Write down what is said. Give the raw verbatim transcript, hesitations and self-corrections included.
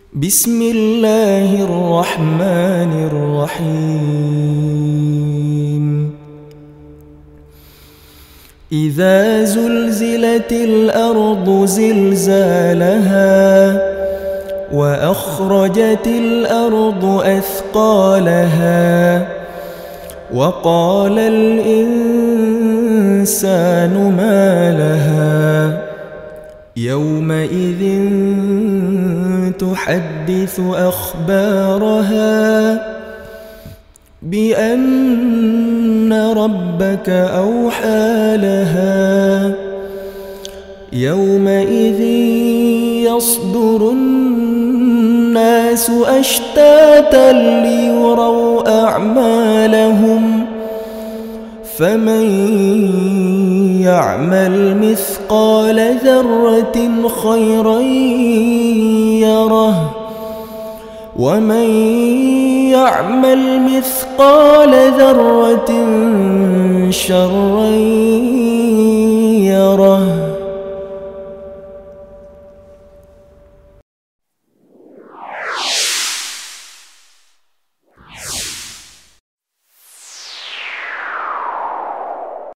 بسم الله الرحمن الرحيم إذا زلزلت الأرض زلزالها وأخرجت الأرض أثقالها وقال الإنسان ما لها يومئذ تحدث أخبارها بأن ربك أوحى لها يومئذ يصدر الناس أشتاتا ليروا أعمالهم فمن يعمل مثقال ذرة خيرا يره ومن يعمل مثقال ذرة شرا